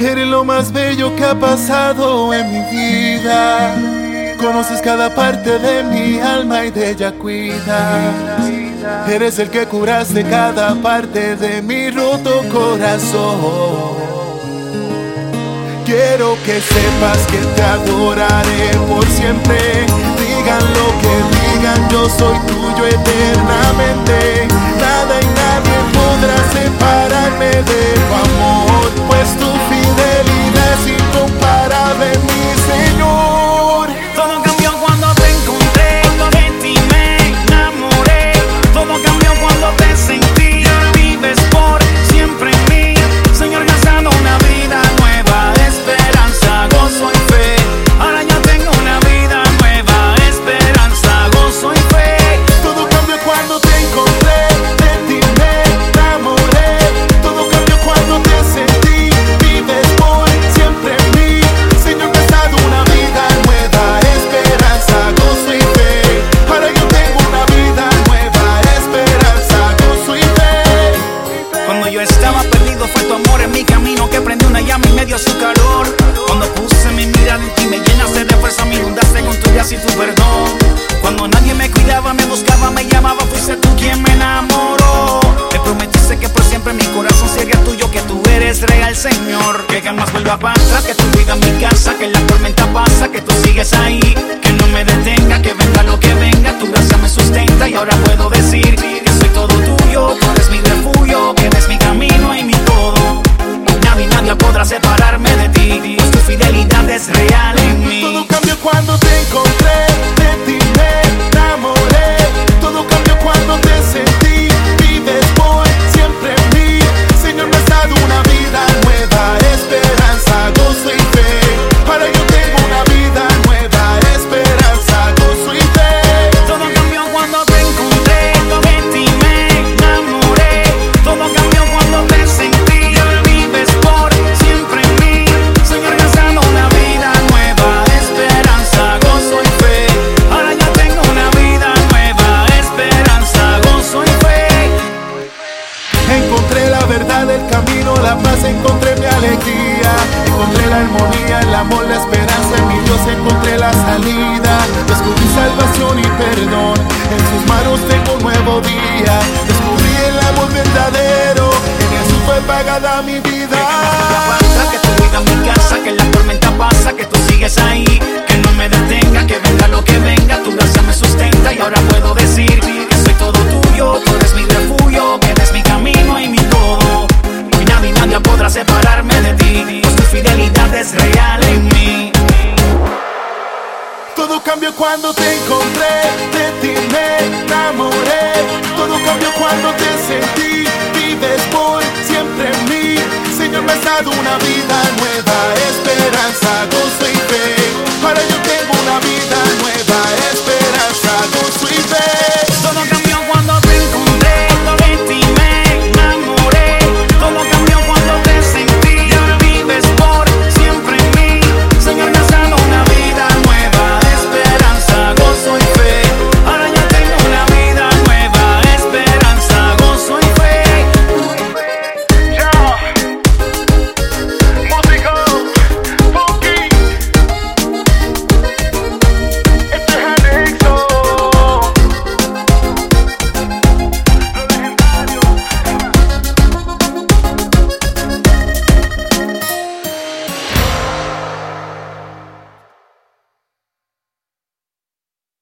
Eres lo más bello que ha pasado en mi vida. Conoces cada parte de mi alma y de ella cuidas. Eres el que curaste cada parte de mi roto corazón. Quiero que sepas que te adoraré por siempre. Digan lo que digan, yo soy tuyo eternamente. Nada y nadie podrá separarme de tu amor, pues tu fidelidad es incomparable, mi Señor. Todo cambió cuando te encontré, de ti me enamoré. Todo cambió cuando te sentí, vives por siempre en mí. Señor, me has dado una vida nueva, esperanza, gozo y fe. Ahora yo tengo una vida nueva, esperanza, gozo y fe. Todo cambió cuando te encontré, de ti me enamoré. Todo cambió cuando te sentí, vives por siempre en mí. Señor, me has dado una vida nueva, esperanza, gozo y fe. Ahora yo tengo una vida nueva, esperanza, gozo y fe. Cuando yo estaba perdido fue tu amor en mi camino que prendió una llama y me dio su calor. Cuando puse mi mirada en ti me llenaste de fuerza, me inundaste con tu gracia y tu perdón. Cuando nadie me cuidaba, me buscaba, me llamaba, fuiste tú quien me enamoró. Me prometiste que por siempre mi corazón sería tuyo, que tú eres real, Señor. Que jamás vuelva para atrás, que tu vida en mi casa, que la tormenta pasa, que tú sigues ahí, que no me detenga, que venga lo que venga, tu gracia me sustenta y ahora puedo decir que soy todo tuyo, tú eres mi refugio, que eres mi camino y mi todo. Nadie podrá separarme de ti, pues tu fidelidad es real en mí. Todo cambió cuando te encontré, de ti me enamoré. Todo cambió cuando te sentí, vives por siempre en mí. Señor, me has dado una vida nueva, esperanza, gozo y fe. Ahora yo tengo una vida nueva, esperanza, gozo y fe. Todo cambió cuando te encontré, de ti me enamoré. Todo cambió cuando te sentí, vives por siempre en mí. Señor, me has dado una vida nueva, esperanza, gozo y fe. Ahora yo tengo una vida nueva, esperanza, gozo y fe. Encontré la verdad, el camino, la paz, encontré mi alegría. Encontré la armonía, el amor, la esperanza, en mi Dios encontré la salida. Descubrí salvación y perdón, en sus manos tengo un nuevo día. Descubrí el amor verdadero, en Jesús fue pagada mi vida. Que tu vida en mi casa, que la tormenta pasa, que tú sigues ahí, que no me detenga, que venga lo que venga, tu gracia me sustenta y ahora puedo decir que soy todo tuyo, tú eres mi refugio, que eres mi camino y mi todo. Y nadie podrá separarme de ti, pues tu fidelidad es real en mí. Todo cambió cuando te encontré, de ti me enamoré. Todo cambió cuando te sentí, vives por siempre en mí. Señor, me has dado una vida nueva.